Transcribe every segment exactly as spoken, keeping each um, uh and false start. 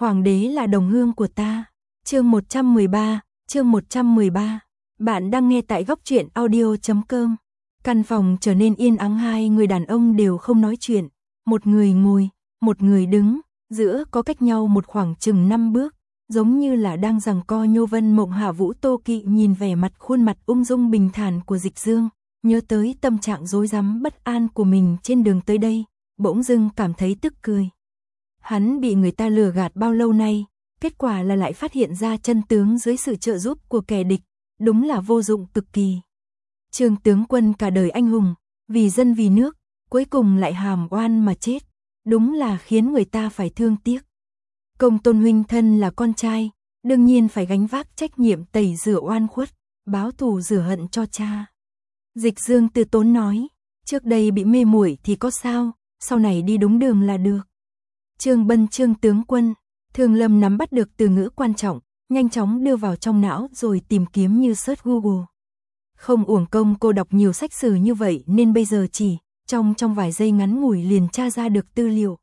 Hoàng đế là đồng hương của ta. Chương một trăm mười ba, chương một trăm mười ba. Bạn đang nghe tại góc truyện audio chấm com. Căn phòng trở nên yên ắng, hai người đàn ông đều không nói chuyện, một người ngồi, một người đứng, giữa có cách nhau một khoảng chừng năm bước, giống như là đang giằng co. Nhô Vân Mộng Hạ Vũ Tô Kỵ nhìn vẻ mặt khuôn mặt ung dung bình thản của Dịch Dương, nhớ tới tâm trạng rối rắm bất an của mình trên đường tới đây, bỗng dưng cảm thấy tức cười. Hắn bị người ta lừa gạt bao lâu nay, kết quả là lại phát hiện ra chân tướng dưới sự trợ giúp của kẻ địch, đúng là vô dụng cực kỳ. Trương tướng quân cả đời anh hùng, vì dân vì nước, cuối cùng lại hàm oan mà chết, đúng là khiến người ta phải thương tiếc. Công Tôn huynh thân là con trai, đương nhiên phải gánh vác trách nhiệm tẩy rửa oan khuất, báo thù rửa hận cho cha. Dịch Dương từ tốn nói, trước đây bị mê muội thì có sao, sau này đi đúng đường là được. Trương Bân Trương tướng quân, Thường Lâm nắm bắt được từ ngữ quan trọng, nhanh chóng đưa vào trong não rồi tìm kiếm như search Google. Không uổng công cô đọc nhiều sách sử như vậy nên bây giờ chỉ trong trong vài giây ngắn ngủi liền tra ra được tư liệu.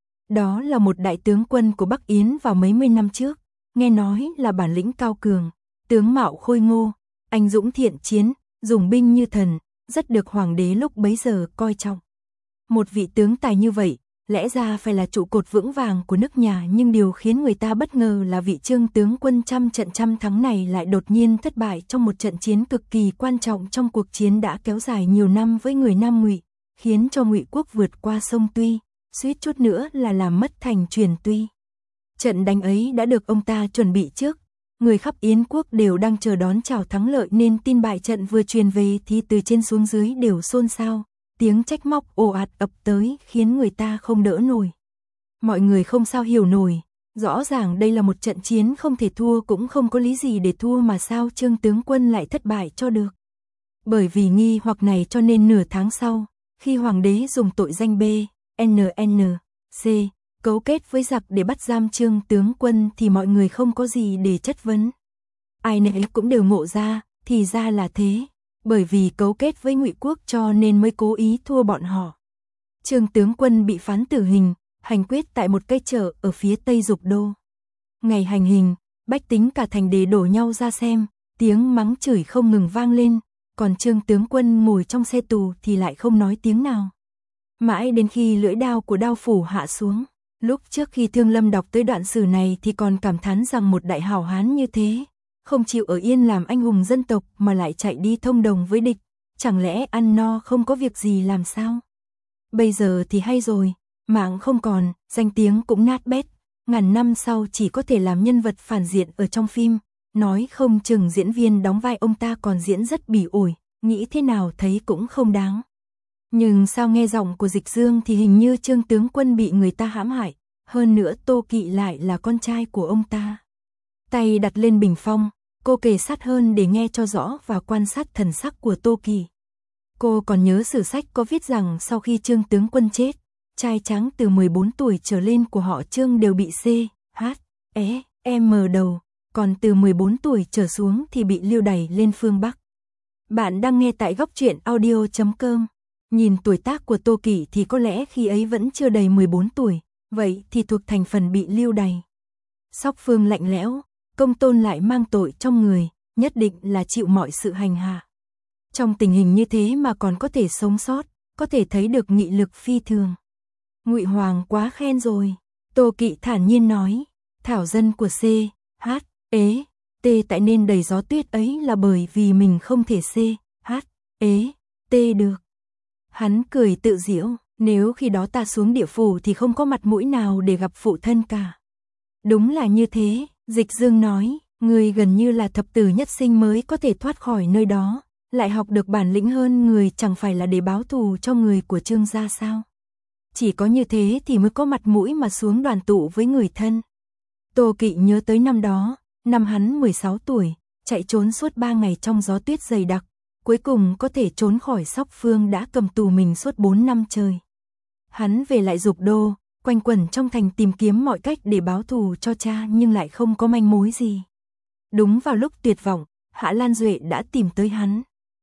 Đó là một đại tướng quân của Bắc Yến vào mấy mươi năm trước, nghe nói là bản lĩnh cao cường, tướng mạo khôi ngô, anh dũng thiện chiến, dùng binh như thần, rất được hoàng đế lúc bấy giờ coi trọng. Một vị tướng tài như vậy, lẽ ra phải là trụ cột vững vàng của nước nhà, nhưng điều khiến người ta bất ngờ là vị Trương tướng quân trăm trận trăm thắng này lại đột nhiên thất bại trong một trận chiến cực kỳ quan trọng trong cuộc chiến đã kéo dài nhiều năm với người Nam Ngụy, khiến cho Ngụy quốc vượt qua sông Tuy, suýt chút nữa là làm mất thành truyền Tuy. Trận đánh ấy đã được ông ta chuẩn bị trước, người khắp Yến quốc đều đang chờ đón chào thắng lợi, nên tin bại trận vừa truyền về thì từ trên xuống dưới đều xôn xao. Tiếng trách móc ồ ạt ập tới khiến người ta không đỡ nổi. Mọi người không sao hiểu nổi, rõ ràng đây là một trận chiến không thể thua, cũng không có lý gì để thua, mà sao Trương tướng quân lại thất bại cho được. Bởi vì nghi hoặc này cho nên nửa tháng sau, khi hoàng đế dùng tội danh B, N N, C, cấu kết với giặc để bắt giam Trương tướng quân thì mọi người không có gì để chất vấn. Ai nấy cũng đều ngộ ra, thì ra là thế. Bởi vì cấu kết với Ngụy quốc cho nên mới cố ý thua bọn họ. Trương tướng quân bị phán tử hình, hành quyết tại một cây chợ ở phía tây Dục Đô. Ngày hành hình, bách tính cả thành đề đổ nhau ra xem, tiếng mắng chửi không ngừng vang lên, còn Trương tướng quân ngồi trong xe tù thì lại không nói tiếng nào. Mãi đến khi lưỡi đao của đao phủ hạ xuống, lúc trước khi Thương Lâm đọc tới đoạn sử này thì còn cảm thán rằng một đại hảo hán như thế, không chịu ở yên làm anh hùng dân tộc mà lại chạy đi thông đồng với địch, chẳng lẽ ăn no không có việc gì làm sao? Bây giờ thì hay rồi, mạng không còn, danh tiếng cũng nát bét, ngàn năm sau chỉ có thể làm nhân vật phản diện ở trong phim, nói không chừng diễn viên đóng vai ông ta còn diễn rất bỉ ổi, nghĩ thế nào thấy cũng không đáng. Nhưng sao nghe giọng của Dịch Dương thì hình như Trương tướng quân bị người ta hãm hại, hơn nữa Tô Kỵ lại là con trai của ông ta. Tay đặt lên bình phong, cô kề sát hơn để nghe cho rõ và quan sát thần sắc của Tô Kỵ. Cô còn nhớ sử sách có viết rằng sau khi Trương tướng quân chết, trai tráng từ mười bốn tuổi trở lên của họ Trương đều bị C, H, E, M đầu, còn từ mười bốn tuổi trở xuống thì bị lưu đày lên phương Bắc. Bạn đang nghe tại góc truyện audio chấm com. Nhìn tuổi tác của Tô Kỵ thì có lẽ khi ấy vẫn chưa đầy mười bốn tuổi, vậy thì thuộc thành phần bị lưu đày. Sóc phương lạnh lẽo, Công Tôn lại mang tội trong người, nhất định là chịu mọi sự hành hạ. Trong tình hình như thế mà còn có thể sống sót, có thể thấy được nghị lực phi thường. Ngụy Hoàng quá khen rồi, Tô Kỵ thản nhiên nói, thảo dân của C, H, E, T tại nên đầy gió tuyết ấy là bởi vì mình không thể C, H, E, T được. Hắn cười tự giễu, nếu khi đó ta xuống địa phủ thì không có mặt mũi nào để gặp phụ thân cả. Đúng là như thế. Dịch Dương nói, người gần như là thập tử nhất sinh mới có thể thoát khỏi nơi đó, lại học được bản lĩnh hơn người, chẳng phải là để báo thù cho người của Trương gia sao? Chỉ có như thế thì mới có mặt mũi mà xuống đoàn tụ với người thân. Tô Kỵ nhớ tới năm đó, năm hắn mười sáu tuổi, chạy trốn suốt ba ngày trong gió tuyết dày đặc, cuối cùng có thể trốn khỏi Sóc Phương đã cầm tù mình suốt bốn năm trời. Hắn về lại Dục Đô, quanh quẩn trong thành tìm kiếm mọi cách để báo thù cho cha nhưng lại không có manh mối gì. Đúng vào lúc tuyệt vọng, Hạ Lan Duệ đã tìm tới hắn.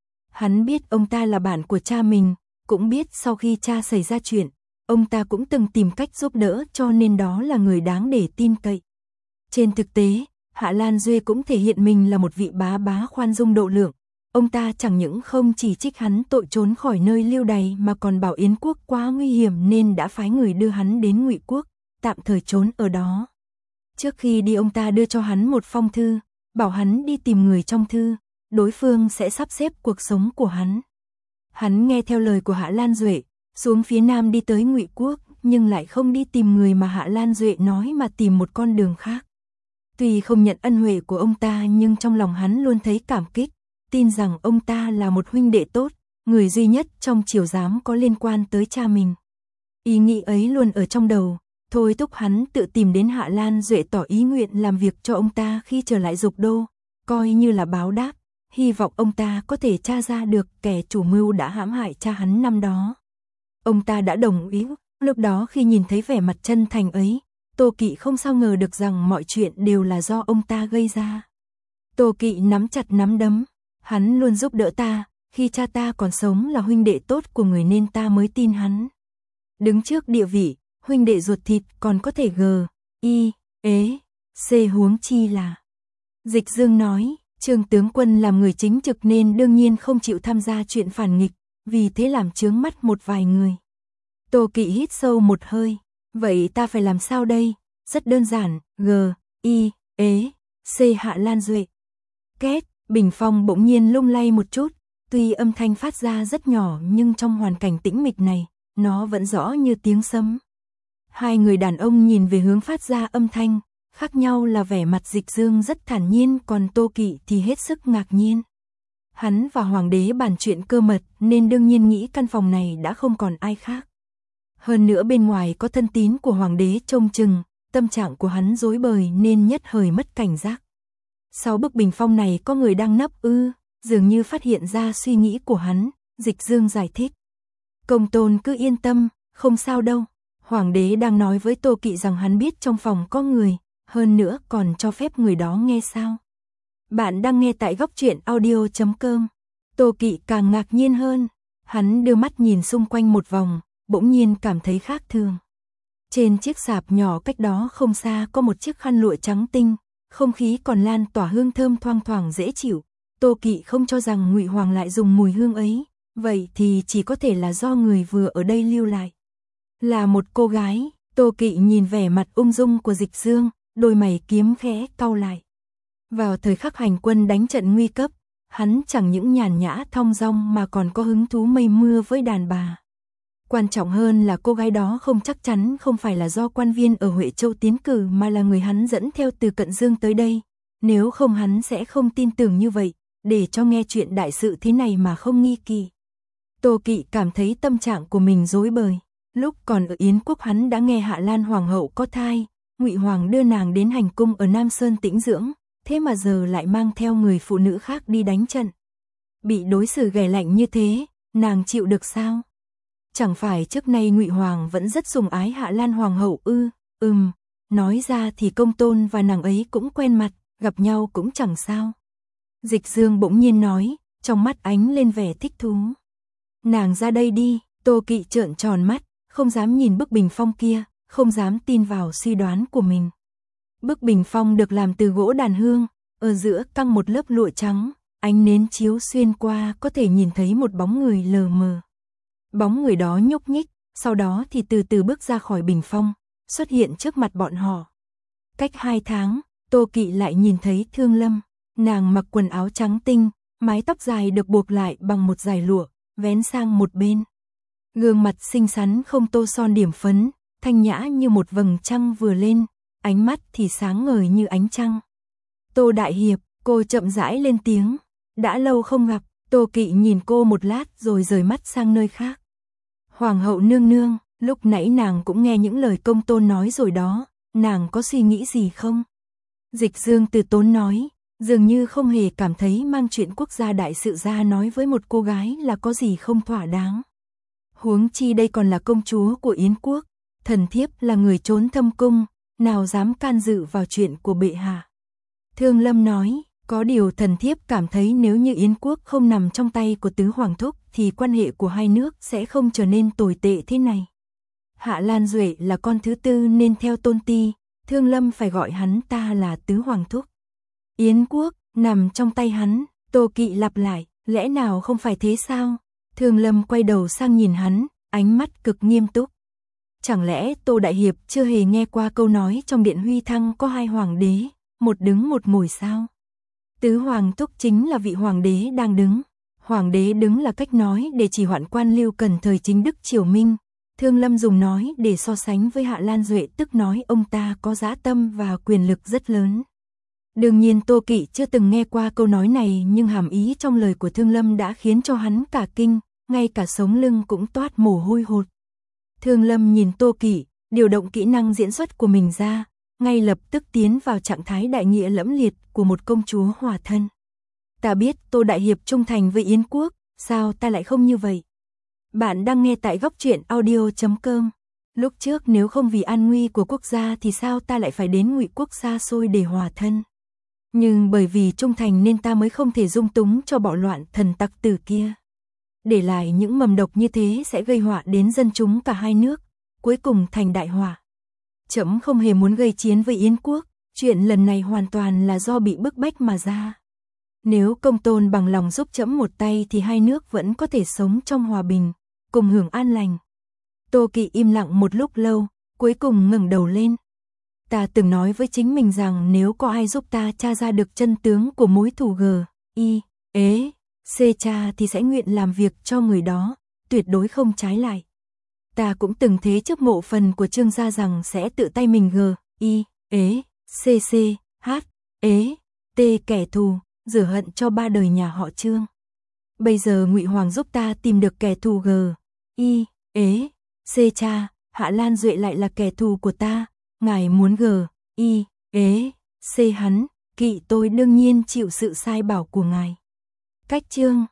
Hắn biết ông ta là bạn của cha mình, cũng biết sau khi cha xảy ra chuyện, ông ta cũng từng tìm cách giúp đỡ cho nên đó là người đáng để tin cậy. Trên thực tế, Hạ Lan Duệ cũng thể hiện mình là một vị bá bá khoan dung độ lượng. Ông ta chẳng những không chỉ trích hắn tội trốn khỏi nơi lưu đày mà còn bảo Yến quốc quá nguy hiểm nên đã phái người đưa hắn đến Ngụy quốc, tạm thời trốn ở đó. Trước khi đi ông ta đưa cho hắn một phong thư, bảo hắn đi tìm người trong thư, đối phương sẽ sắp xếp cuộc sống của hắn. Hắn nghe theo lời của Hạ Lan Duệ, xuống phía nam đi tới Ngụy quốc, nhưng lại không đi tìm người mà Hạ Lan Duệ nói mà tìm một con đường khác. Tuy không nhận ân huệ của ông ta nhưng trong lòng hắn luôn thấy cảm kích, tin rằng ông ta là một huynh đệ tốt, người duy nhất trong triều giám có liên quan tới cha mình. Ý nghĩ ấy luôn ở trong đầu, thôi thúc hắn tự tìm đến Hạ Lan Duệ tỏ ý nguyện làm việc cho ông ta khi trở lại Dục Đô, coi như là báo đáp, hy vọng ông ta có thể tra ra được kẻ chủ mưu đã hãm hại cha hắn năm đó. Ông ta đã đồng ý, lúc đó khi nhìn thấy vẻ mặt chân thành ấy, Tô Kỵ không sao ngờ được rằng mọi chuyện đều là do ông ta gây ra. Tô Kỵ nắm chặt nắm đấm, hắn luôn giúp đỡ ta, khi cha ta còn sống là huynh đệ tốt của người nên ta mới tin hắn. Đứng trước địa vị, huynh đệ ruột thịt còn có thể gờ, y, ế, c huống chi là. Dịch Dương nói, Trương tướng quân làm người chính trực nên đương nhiên không chịu tham gia chuyện phản nghịch, vì thế làm chướng mắt một vài người. Tô Kỵ hít sâu một hơi, vậy ta phải làm sao đây? Rất đơn giản, G, I, ế, C Hạ Lan Duệ. Két, bình phong bỗng nhiên lung lay một chút, tuy âm thanh phát ra rất nhỏ nhưng trong hoàn cảnh tĩnh mịch này, nó vẫn rõ như tiếng sấm. Hai người đàn ông nhìn về hướng phát ra âm thanh, khác nhau là vẻ mặt Dịch Dương rất thản nhiên còn Tô Kỵ thì hết sức ngạc nhiên. Hắn và hoàng đế bàn chuyện cơ mật nên đương nhiên nghĩ căn phòng này đã không còn ai khác. Hơn nữa bên ngoài có thân tín của hoàng đế trông chừng, tâm trạng của hắn rối bời nên nhất thời mất cảnh giác. Sau bức bình phong này có người đang nấp ư, dường như phát hiện ra suy nghĩ của hắn, Dịch Dương giải thích. Công tôn cứ yên tâm, không sao đâu. Hoàng đế đang nói với Tô Kỵ rằng hắn biết trong phòng có người, hơn nữa còn cho phép người đó nghe sao. Bạn đang nghe tại góc truyện audio chấm com. Tô Kỵ càng ngạc nhiên hơn, hắn đưa mắt nhìn xung quanh một vòng, bỗng nhiên cảm thấy khác thường. Trên chiếc sạp nhỏ cách đó không xa có một chiếc khăn lụa trắng tinh, không khí còn lan tỏa hương thơm thoang thoảng dễ chịu. Tô Kỵ không cho rằng Ngụy Hoàng lại dùng mùi hương ấy, vậy thì chỉ có thể là do người vừa ở đây lưu lại. Là một cô gái, Tô Kỵ nhìn vẻ mặt ung dung của Dịch Dương, đôi mày kiếm khẽ cau lại. Vào thời khắc hành quân đánh trận nguy cấp, hắn chẳng những nhàn nhã thong dong mà còn có hứng thú mây mưa với đàn bà. Quan trọng hơn là cô gái đó không chắc chắn không phải là do quan viên ở Huệ Châu tiến cử mà là người hắn dẫn theo từ Cận Dương tới đây. Nếu không hắn sẽ không tin tưởng như vậy, để cho nghe chuyện đại sự thế này mà không nghi kỳ. Tô Kỵ cảm thấy tâm trạng của mình rối bời. Lúc còn ở Yến quốc hắn đã nghe Hạ Lan Hoàng hậu có thai, Ngụy Hoàng đưa nàng đến hành cung ở Nam Sơn tĩnh dưỡng, thế mà giờ lại mang theo người phụ nữ khác đi đánh trận. Bị đối xử ghẻ lạnh như thế, nàng chịu được sao? Chẳng phải trước nay Ngụy Hoàng vẫn rất sủng ái Hạ Lan Hoàng hậu ư? Ừm, nói ra thì công tôn và nàng ấy cũng quen mặt, gặp nhau cũng chẳng sao. Dịch Dương bỗng nhiên nói, trong mắt ánh lên vẻ thích thú. Nàng ra đây đi. Tô Kỵ trợn tròn mắt, không dám nhìn bức bình phong kia, không dám tin vào suy đoán của mình. Bức bình phong được làm từ gỗ đàn hương, ở giữa căng một lớp lụa trắng, ánh nến chiếu xuyên qua có thể nhìn thấy một bóng người lờ mờ. Bóng người đó nhúc nhích, sau đó thì từ từ bước ra khỏi bình phong, xuất hiện trước mặt bọn họ. Cách hai tháng, Tô Kỵ lại nhìn thấy Thương Lâm, nàng mặc quần áo trắng tinh, mái tóc dài được buộc lại bằng một dải lụa, vén sang một bên. Gương mặt xinh xắn không tô son điểm phấn, thanh nhã như một vầng trăng vừa lên, ánh mắt thì sáng ngời như ánh trăng. Tô Đại Hiệp, cô chậm rãi lên tiếng, đã lâu không gặp. Tô Kỵ nhìn cô một lát rồi rời mắt sang nơi khác. Hoàng hậu nương nương, lúc nãy nàng cũng nghe những lời công tôn nói rồi đó, nàng có suy nghĩ gì không? Dịch Dương từ tốn nói, dường như không hề cảm thấy mang chuyện quốc gia đại sự ra nói với một cô gái là có gì không thỏa đáng. Huống chi đây còn là công chúa của Yến quốc, thần thiếp là người trốn thâm cung, nào dám can dự vào chuyện của bệ hạ. Thương Lâm nói, có điều thần thiếp cảm thấy nếu như Yến quốc không nằm trong tay của tứ hoàng thúc thì quan hệ của hai nước sẽ không trở nên tồi tệ thế này. Hạ Lan Duệ là con thứ tư nên theo tôn ti, Thương Lâm phải gọi hắn ta là tứ hoàng thúc. Yến quốc, nằm trong tay hắn, Tô Kỵ lặp lại, lẽ nào không phải thế sao? Thương Lâm quay đầu sang nhìn hắn, ánh mắt cực nghiêm túc. Chẳng lẽ Tô Đại Hiệp chưa hề nghe qua câu nói trong Điện Huy Thăng có hai hoàng đế, một đứng một ngồi sao? Tứ hoàng thúc chính là vị hoàng đế đang đứng. Hoàng đế đứng là cách nói để chỉ hoãn quan Lưu Cần thời chính đức triều Minh. Thương Lâm dùng nói để so sánh với Hạ Lan Duệ, tức nói ông ta có dã tâm và quyền lực rất lớn. Đương nhiên Tô Kỵ chưa từng nghe qua câu nói này, nhưng hàm ý trong lời của Thương Lâm đã khiến cho hắn cả kinh, ngay cả sống lưng cũng toát mồ hôi hột. Thương Lâm nhìn Tô Kỵ, điều động kỹ năng diễn xuất của mình ra, ngay lập tức tiến vào trạng thái đại nghĩa lẫm liệt của một công chúa hòa thân. Ta biết Tô Đại Hiệp trung thành với Yến quốc, sao ta lại không như vậy? Bạn đang nghe tại góc truyện audio chấm com. Lúc trước nếu không vì an nguy của quốc gia thì sao ta lại phải đến Ngụy quốc xa xôi để hòa thân? Nhưng bởi vì trung thành nên ta mới không thể dung túng cho bạo loạn thần tặc tử kia. Để lại những mầm độc như thế sẽ gây họa đến dân chúng cả hai nước, cuối cùng thành đại họa. Trẫm không hề muốn gây chiến với Yến quốc, chuyện lần này hoàn toàn là do bị bức bách mà ra. Nếu công tôn bằng lòng giúp trẫm một tay thì hai nước vẫn có thể sống trong hòa bình, cùng hưởng an lành. Tô Kỵ im lặng một lúc lâu, cuối cùng ngẩng đầu lên. Ta từng nói với chính mình rằng nếu có ai giúp ta tra ra được chân tướng của mối thù G, I, ế, C cha thì sẽ nguyện làm việc cho người đó, tuyệt đối không trái lại. Ta cũng từng thế trước mộ phần của Trương gia rằng sẽ tự tay mình G, I, ế, C C, H, ế, T kẻ thù, rửa hận cho ba đời nhà họ Trương. Bây giờ Ngụy Hoàng giúp ta tìm được kẻ thù G, I, ế, C cha, Hạ Lan Duệ lại là kẻ thù của ta, ngài muốn G, I, ế, C hắn, Kỵ tôi đương nhiên chịu sự sai bảo của ngài. Cách chương